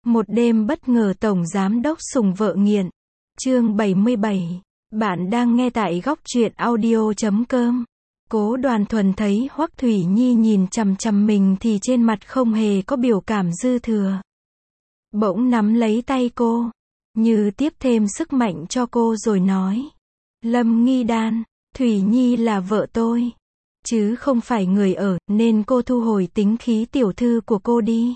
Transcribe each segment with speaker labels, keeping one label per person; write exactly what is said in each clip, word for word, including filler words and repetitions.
Speaker 1: Một đêm bất ngờ tổng giám đốc sủng vợ nghiện. Chương bảy mươi bảy. Bạn đang nghe tại góc truyện audio chấm com. Cố Đoàn Thuần thấy Hoắc Thủy Nhi nhìn chằm chằm mình thì trên mặt không hề có biểu cảm dư thừa. Bỗng nắm lấy tay cô, như tiếp thêm sức mạnh cho cô rồi nói: Lâm Nghi Đan, Thủy Nhi là vợ tôi, chứ không phải người ở, nên cô thu hồi tính khí tiểu thư của cô đi.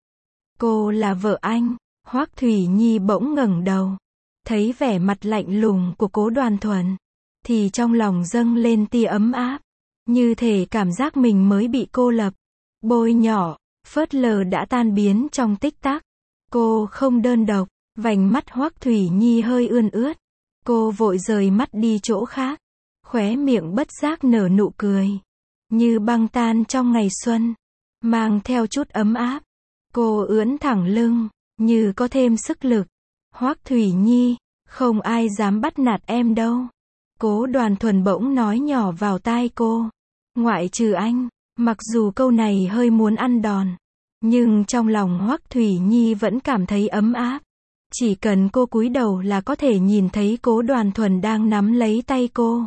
Speaker 1: Cô là vợ anh. Hoắc Thủy Nhi bỗng ngẩng đầu, thấy vẻ mặt lạnh lùng của Cố Đoàn Thuần, thì trong lòng dâng lên tia ấm áp, như thể cảm giác mình mới bị cô lập, bôi nhọ, phớt lờ đã tan biến trong tích tắc. Cô không đơn độc. Vành mắt Hoắc Thủy Nhi hơi ươn ướt, cô vội rời mắt đi chỗ khác, khóe miệng bất giác nở nụ cười, như băng tan trong ngày xuân, mang theo chút ấm áp. Cô ưỡn thẳng lưng, như có thêm sức lực. Hoắc Thủy Nhi, không ai dám bắt nạt em đâu. Cố Đoàn Thuần bỗng nói nhỏ vào tai cô. Ngoại trừ anh. Mặc dù câu này hơi muốn ăn đòn, nhưng trong lòng Hoắc Thủy Nhi vẫn cảm thấy ấm áp. Chỉ cần cô cúi đầu là có thể nhìn thấy Cố Đoàn Thuần đang nắm lấy tay cô.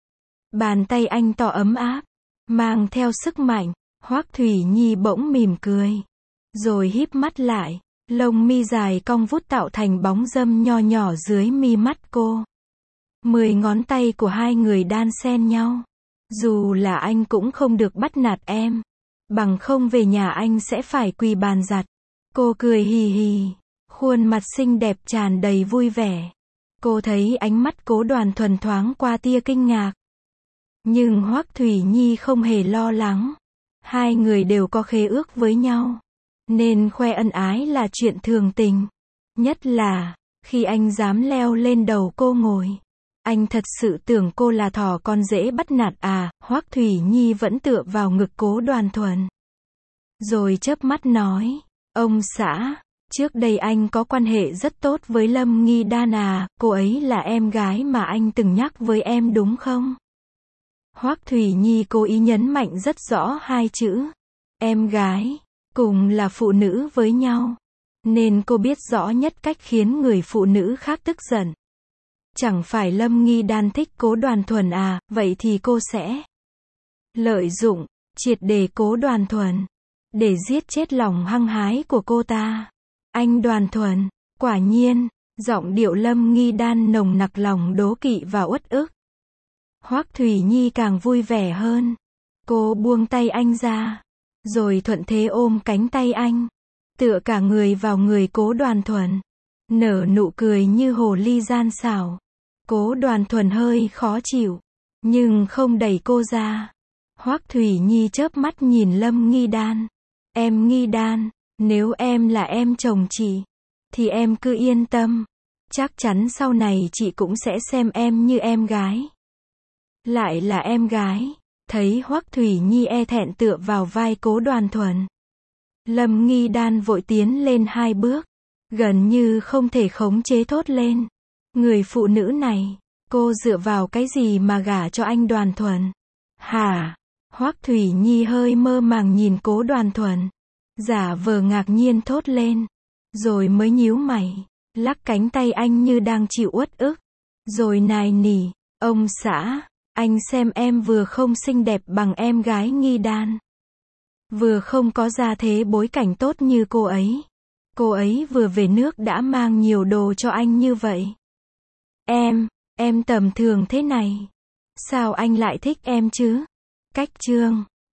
Speaker 1: Bàn tay anh to ấm áp, mang theo sức mạnh. Hoắc Thủy Nhi bỗng mỉm cười, rồi híp mắt lại, lông mi dài cong vút tạo thành bóng râm nho nhỏ dưới mi mắt cô. Mười ngón tay của hai người đan xen nhau. Dù là anh cũng không được bắt nạt em, bằng không về nhà anh sẽ phải quỳ bàn giặt. Cô cười hì hì, khuôn mặt xinh đẹp tràn đầy vui vẻ. Cô thấy ánh mắt Cố Đoàn Thuần thoáng qua tia kinh ngạc. Nhưng Hoắc Thủy Nhi không hề lo lắng. Hai người đều có khế ước với nhau, nên khoe ân ái là chuyện thường tình. Nhất là, khi anh dám leo lên đầu cô ngồi. Anh thật sự tưởng cô là thỏ con dễ bắt nạt à? Hoắc Thủy Nhi vẫn tựa vào ngực Cố Đoàn Thuần, rồi chớp mắt nói: Ông xã, trước đây anh có quan hệ rất tốt với Lâm Nghi Đan à? Cô ấy là em gái mà anh từng nhắc với em đúng không? Hoắc Thủy Nhi cố ý nhấn mạnh rất rõ hai chữ em gái, cùng là phụ nữ với nhau, nên cô biết rõ nhất cách khiến người phụ nữ khác tức giận. Chẳng phải Lâm Nghi Đan thích Cố Đoàn Thuần à? Vậy thì cô sẽ lợi dụng triệt để Cố Đoàn Thuần, để giết chết lòng hăng hái của cô ta. Anh Đoàn Thuần, quả nhiên, giọng điệu Lâm Nghi Đan nồng nặc lòng đố kỵ và uất ức. Hoắc Thủy Nhi càng vui vẻ hơn. Cô buông tay anh ra, rồi thuận thế ôm cánh tay anh, tựa cả người vào người Cố Đoàn Thuần, nở nụ cười như hồ ly gian xảo. Cố Đoàn Thuần hơi khó chịu, nhưng không đẩy cô ra. Hoắc Thủy Nhi chớp mắt nhìn Lâm Nghi Đan. Em Nghi Đan, nếu em là em chồng chị, thì em cứ yên tâm. Chắc chắn sau này chị cũng sẽ xem em như em gái. Lại là em gái. Thấy Hoắc Thủy Nhi e thẹn tựa vào vai Cố Đoàn Thuần, Lâm Nghi Đan vội tiến lên hai bước, gần như không thể khống chế thốt lên: Người phụ nữ này, cô dựa vào cái gì mà gả cho anh Đoàn Thuần? Hả? Hoắc Thủy Nhi hơi mơ màng nhìn Cố Đoàn Thuần, giả vờ ngạc nhiên thốt lên, rồi mới nhíu mày, lắc cánh tay anh như đang chịu uất ức, rồi nài nỉ: Ông xã, anh xem em vừa không xinh đẹp bằng em gái Nghi Đan, vừa không có gia thế bối cảnh tốt như cô ấy. Cô ấy vừa về nước đã mang nhiều đồ cho anh như vậy. Em, em tầm thường thế này, sao anh lại thích em chứ? Cách chương